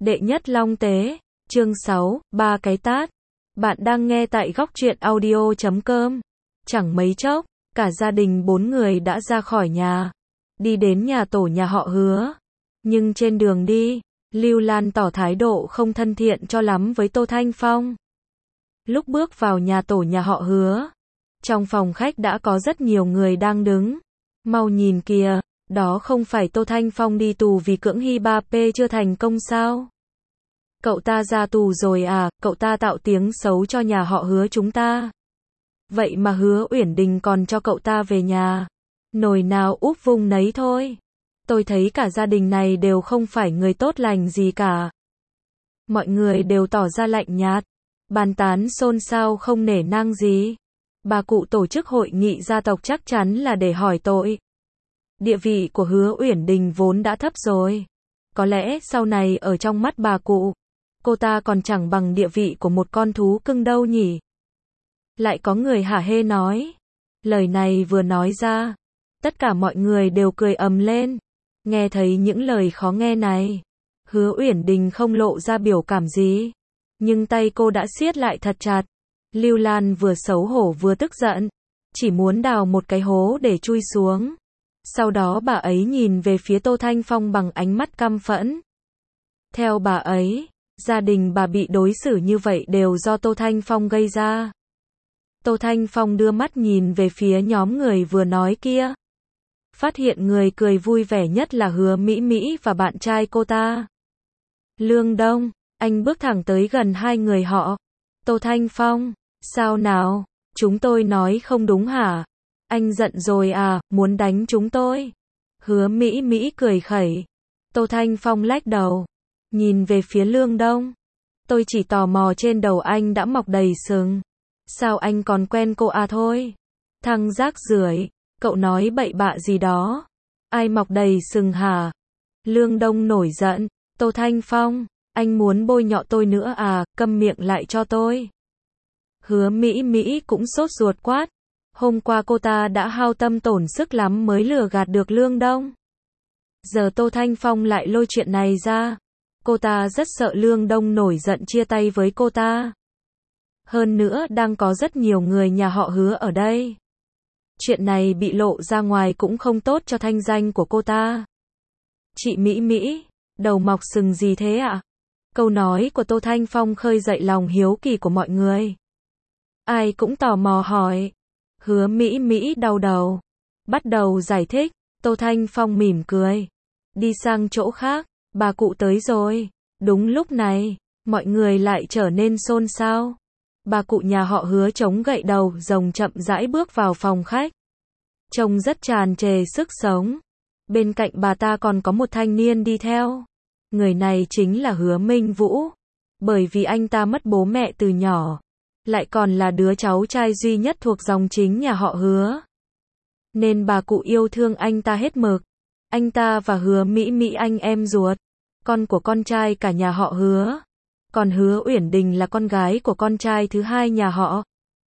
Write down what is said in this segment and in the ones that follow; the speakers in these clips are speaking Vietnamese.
Đệ nhất Long Tế, chương 6, ba cái tát. Bạn đang nghe tại góc truyện audio.com. Chẳng mấy chốc, cả gia đình 4 người đã ra khỏi nhà, đi đến nhà tổ nhà họ Hứa. Nhưng trên đường đi, Lưu Lan tỏ thái độ không thân thiện cho lắm với Tô Thanh Phong. Lúc bước vào nhà tổ nhà họ Hứa, trong phòng khách đã có rất nhiều người đang đứng. Mau nhìn kìa, đó không phải Tô Thanh Phong đi tù vì cưỡng hi 3P chưa thành công sao? Cậu ta ra tù rồi à, cậu ta tạo tiếng xấu cho nhà họ Hứa chúng ta. Vậy mà Hứa Uyển Đình còn cho cậu ta về nhà. Nồi nào úp vung nấy thôi. Tôi thấy cả gia đình này đều không phải người tốt lành gì cả. Mọi người đều tỏ ra lạnh nhạt, bàn tán xôn xao không nể nang gì. Bà cụ tổ chức hội nghị gia tộc chắc chắn là để hỏi tội. Địa vị của Hứa Uyển Đình vốn đã thấp rồi. Có lẽ sau này ở trong mắt bà cụ, cô ta còn chẳng bằng địa vị của một con thú cưng đâu nhỉ. Lại có người hả hê nói. Lời này vừa nói ra, tất cả mọi người đều cười ầm lên. Nghe thấy những lời khó nghe này, Hứa Uyển Đình không lộ ra biểu cảm gì, nhưng tay cô đã siết lại thật chặt. Lưu Lan vừa xấu hổ vừa tức giận, chỉ muốn đào một cái hố để chui xuống. Sau đó bà ấy nhìn về phía Tô Thanh Phong bằng ánh mắt căm phẫn. Theo bà ấy, gia đình bà bị đối xử như vậy đều do Tô Thanh Phong gây ra. Tô Thanh Phong đưa mắt nhìn về phía nhóm người vừa nói kia. Phát hiện người cười vui vẻ nhất là Hứa Mỹ Mỹ và bạn trai cô ta. Lương Đông, anh bước thẳng tới gần hai người họ. Tô Thanh Phong, sao nào, chúng tôi nói không đúng hả? Anh giận rồi à, muốn đánh chúng tôi? Hứa Mỹ Mỹ cười khẩy. Tô Thanh Phong lách đầu, nhìn về phía Lương Đông. Tôi chỉ tò mò trên đầu anh đã mọc đầy sừng. Sao anh còn quen cô à thôi? Thằng rác rưởi, cậu nói bậy bạ gì đó? Ai mọc đầy sừng hả? Lương Đông nổi giận. Tô Thanh Phong, anh muốn bôi nhọ tôi nữa à, câm miệng lại cho tôi. Hứa Mỹ Mỹ cũng sốt ruột quát. Hôm qua cô ta đã hao tâm tổn sức lắm mới lừa gạt được Lương Đông. Giờ Tô Thanh Phong lại lôi chuyện này ra. Cô ta rất sợ Lương Đông nổi giận chia tay với cô ta. Hơn nữa đang có rất nhiều người nhà họ Hứa ở đây. Chuyện này bị lộ ra ngoài cũng không tốt cho thanh danh của cô ta. Chị Mỹ Mỹ, đầu mọc sừng gì thế ạ? Câu nói của Tô Thanh Phong khơi dậy lòng hiếu kỳ của mọi người. Ai cũng tò mò hỏi. Hứa Mỹ Mỹ đau đầu, bắt đầu giải thích. Tô Thanh Phong mỉm cười. Đi sang chỗ khác, bà cụ tới rồi. Đúng lúc này, mọi người lại trở nên xôn xao. Bà cụ nhà họ Hứa chống gậy đầu rồng chậm rãi bước vào phòng khách. Trông rất tràn trề sức sống. Bên cạnh bà ta còn có một thanh niên đi theo. Người này chính là Hứa Minh Vũ. Bởi vì anh ta mất bố mẹ từ nhỏ, lại còn là đứa cháu trai duy nhất thuộc dòng chính nhà họ Hứa, nên bà cụ yêu thương anh ta hết mực. Anh ta và Hứa Mỹ Mỹ anh em ruột, con của con trai cả nhà họ Hứa. Còn Hứa Uyển Đình là con gái của con trai thứ hai nhà họ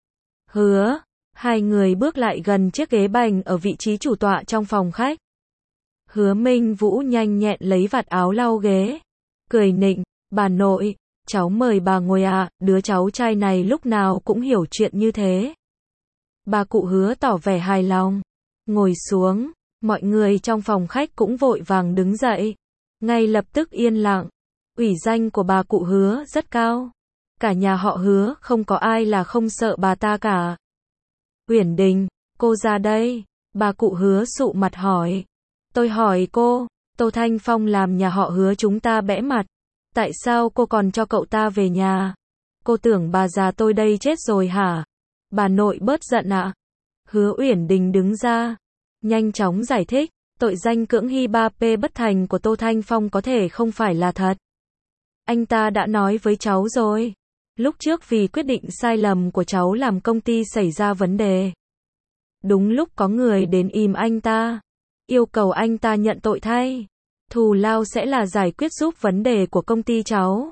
Hứa. Hai người bước lại gần chiếc ghế bành ở vị trí chủ tọa trong phòng khách. Hứa Minh Vũ nhanh nhẹn lấy vạt áo lau ghế, cười nịnh. Bà nội, cháu mời bà ngồi ạ, đứa cháu trai này lúc nào cũng hiểu chuyện như thế. Bà cụ Hứa tỏ vẻ hài lòng, ngồi xuống. Mọi người trong phòng khách cũng vội vàng đứng dậy, ngay lập tức yên lặng. Ủy danh của bà cụ Hứa rất cao. Cả nhà họ Hứa không có ai là không sợ bà ta cả. Uyển Đình, cô ra đây. Bà cụ Hứa sụ mặt hỏi. Tôi hỏi cô, Tô Thanh Phong làm nhà họ Hứa chúng ta bẽ mặt. Tại sao cô còn cho cậu ta về nhà? Cô tưởng bà già tôi đây chết rồi hả? Bà nội bớt giận ạ. Hứa Uyển Đình đứng ra, nhanh chóng giải thích. Tội danh cưỡng hi 3P bất thành của Tô Thanh Phong có thể không phải là thật. Anh ta đã nói với cháu rồi. Lúc trước vì quyết định sai lầm của cháu làm công ty xảy ra vấn đề. Đúng lúc có người đến ìm anh ta, yêu cầu anh ta nhận tội thay. Thù lao sẽ là giải quyết giúp vấn đề của công ty cháu.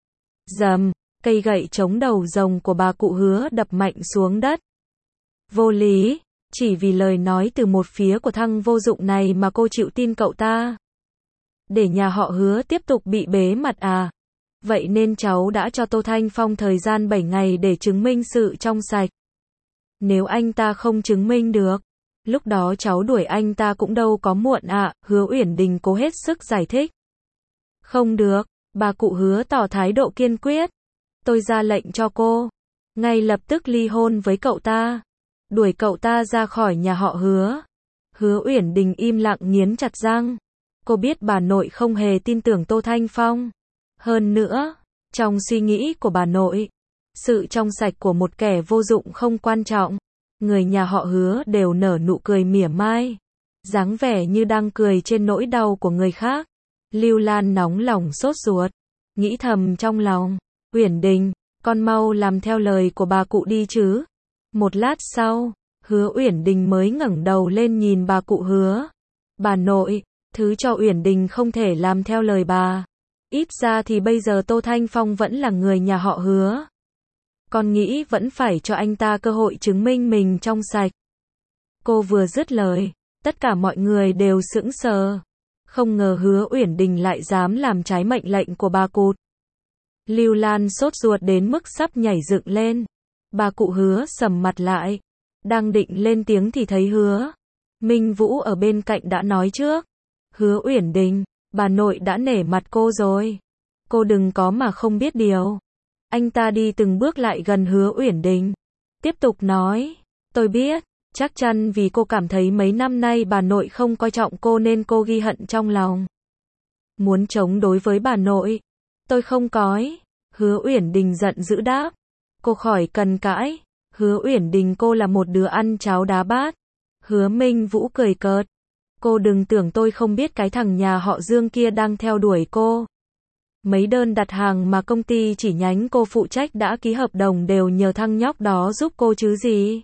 Dầm, cây gậy chống đầu rồng của bà cụ Hứa đập mạnh xuống đất. Vô lý, chỉ vì lời nói từ một phía của thằng vô dụng này mà cô chịu tin cậu ta. Để nhà họ Hứa tiếp tục bị bế mặt à? Vậy nên cháu đã cho Tô Thanh Phong thời gian 7 ngày để chứng minh sự trong sạch. Nếu anh ta không chứng minh được, lúc đó cháu đuổi anh ta cũng đâu có muộn ạ, Hứa Uyển Đình cố hết sức giải thích. Không được, bà cụ Hứa tỏ thái độ kiên quyết. Tôi ra lệnh cho cô, ngay lập tức ly hôn với cậu ta, đuổi cậu ta ra khỏi nhà họ Hứa. Hứa Uyển Đình im lặng nghiến chặt răng. Cô biết bà nội không hề tin tưởng Tô Thanh Phong. Hơn nữa, trong suy nghĩ của bà nội, sự trong sạch của một kẻ vô dụng không quan trọng. Người nhà họ Hứa đều nở nụ cười mỉa mai, dáng vẻ như đang cười trên nỗi đau của người khác. Lưu Lan nóng lòng sốt ruột, nghĩ thầm trong lòng, Uyển Đình, con mau làm theo lời của bà cụ đi chứ. Một lát sau, Hứa Uyển Đình mới ngẩng đầu lên nhìn bà cụ Hứa. Bà nội, thứ cho Uyển Đình không thể làm theo lời bà. Ít ra thì bây giờ Tô Thanh Phong vẫn là người nhà họ Hứa. Con nghĩ vẫn phải cho anh ta cơ hội chứng minh mình trong sạch. Cô vừa dứt lời, tất cả mọi người đều sững sờ. Không ngờ Hứa Uyển Đình lại dám làm trái mệnh lệnh của bà cụ. Lưu Lan sốt ruột đến mức sắp nhảy dựng lên. Bà cụ Hứa sầm mặt lại, đang định lên tiếng thì thấy Hứa Minh Vũ ở bên cạnh đã nói trước. Hứa Uyển Đình, bà nội đã nể mặt cô rồi. Cô đừng có mà không biết điều. Anh ta đi từng bước lại gần Hứa Uyển Đình, tiếp tục nói, tôi biết, chắc chắn vì cô cảm thấy mấy năm nay bà nội không coi trọng cô nên cô ghi hận trong lòng. Muốn chống đối với bà nội, tôi không cói. Hứa Uyển Đình giận dữ đáp. Cô khỏi cần cãi. Hứa Uyển Đình, cô là một đứa ăn cháo đá bát. Hứa Minh Vũ cười cợt. Cô đừng tưởng tôi không biết cái thằng nhà họ Dương kia đang theo đuổi cô. Mấy đơn đặt hàng mà công ty chỉ nhánh cô phụ trách đã ký hợp đồng đều nhờ thằng nhóc đó giúp cô chứ gì.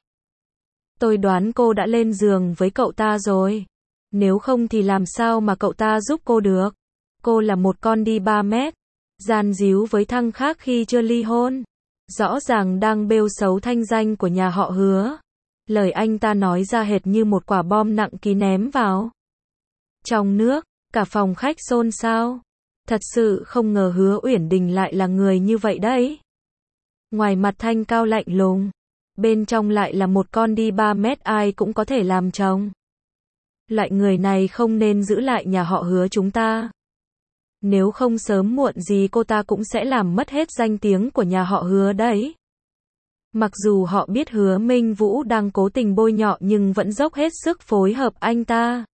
Tôi đoán cô đã lên giường với cậu ta rồi. Nếu không thì làm sao mà cậu ta giúp cô được. Cô là một con đi 3 mét. Gian díu với thằng khác khi chưa ly hôn. Rõ ràng đang bêu xấu thanh danh của nhà họ Hứa. Lời anh ta nói ra hệt như một quả bom nặng ký ném vào. Trong nước, cả phòng khách xôn xao. Thật sự không ngờ Hứa Uyển Đình lại là người như vậy đấy. Ngoài mặt thanh cao lạnh lùng, bên trong lại là một con đi 3 mét ai cũng có thể làm chồng. Loại người này không nên giữ lại nhà họ Hứa chúng ta. Nếu không sớm muộn gì cô ta cũng sẽ làm mất hết danh tiếng của nhà họ Hứa đấy. Mặc dù họ biết Hứa Minh Vũ đang cố tình bôi nhọ nhưng vẫn dốc hết sức phối hợp anh ta.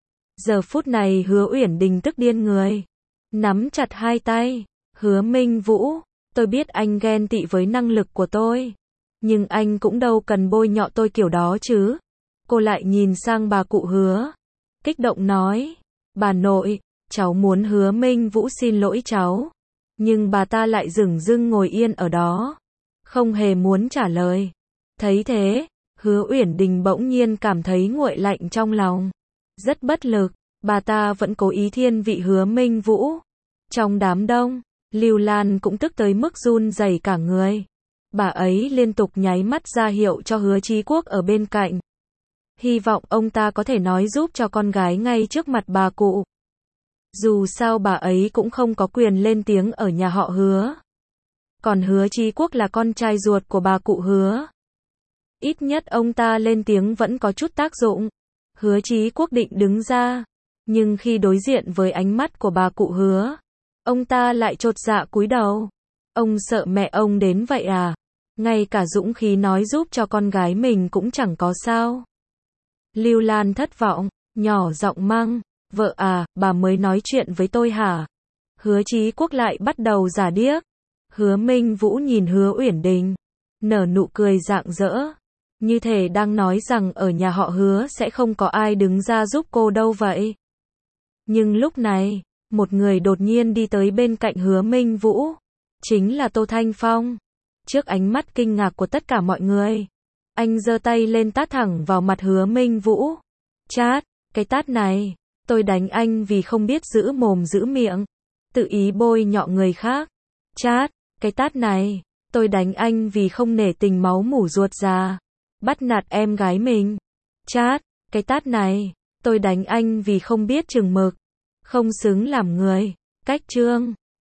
Giờ phút này Hứa Uyển Đình tức điên người. Nắm chặt hai tay. Hứa Minh Vũ, tôi biết anh ghen tị với năng lực của tôi. Nhưng anh cũng đâu cần bôi nhọ tôi kiểu đó chứ. Cô lại nhìn sang bà cụ Hứa. Kích động nói. Bà nội, cháu muốn Hứa Minh Vũ xin lỗi cháu. Nhưng bà ta lại dửng dưng ngồi yên ở đó. Không hề muốn trả lời. Thấy thế, Hứa Uyển Đình bỗng nhiên cảm thấy nguội lạnh trong lòng. Rất bất lực, bà ta vẫn cố ý thiên vị Hứa Minh Vũ. Trong đám đông, Lưu Lan cũng tức tới mức run rẩy cả người. Bà ấy liên tục nháy mắt ra hiệu cho Hứa Chí Quốc ở bên cạnh. Hy vọng ông ta có thể nói giúp cho con gái ngay trước mặt bà cụ. Dù sao bà ấy cũng không có quyền lên tiếng ở nhà họ Hứa. Còn Hứa Chí Quốc là con trai ruột của bà cụ Hứa. Ít nhất ông ta lên tiếng vẫn có chút tác dụng. Hứa Chí Quốc định đứng ra, nhưng khi đối diện với ánh mắt của bà cụ Hứa, ông ta lại chột dạ cúi đầu. Ông sợ mẹ ông đến vậy à? Ngay cả dũng khí nói giúp cho con gái mình cũng chẳng có sao. Lưu Lan thất vọng, nhỏ giọng mắng, vợ à, bà mới nói chuyện với tôi hả? Hứa Chí Quốc lại bắt đầu giả điếc. Hứa Minh Vũ nhìn Hứa Uyển Đình, nở nụ cười rạng rỡ. Như thể đang nói rằng ở nhà họ Hứa sẽ không có ai đứng ra giúp cô đâu vậy. Nhưng lúc này, một người đột nhiên đi tới bên cạnh Hứa Minh Vũ. Chính là Tô Thanh Phong. Trước ánh mắt kinh ngạc của tất cả mọi người, anh giơ tay lên tát thẳng vào mặt Hứa Minh Vũ. Chát, cái tát này, tôi đánh anh vì không biết giữ mồm giữ miệng, tự ý bôi nhọ người khác. Chát, cái tát này, tôi đánh anh vì không nể tình máu mủ ruột già, bắt nạt em gái mình. Chát, cái tát này, tôi đánh anh vì không biết chừng mực, không xứng làm người. Cách chương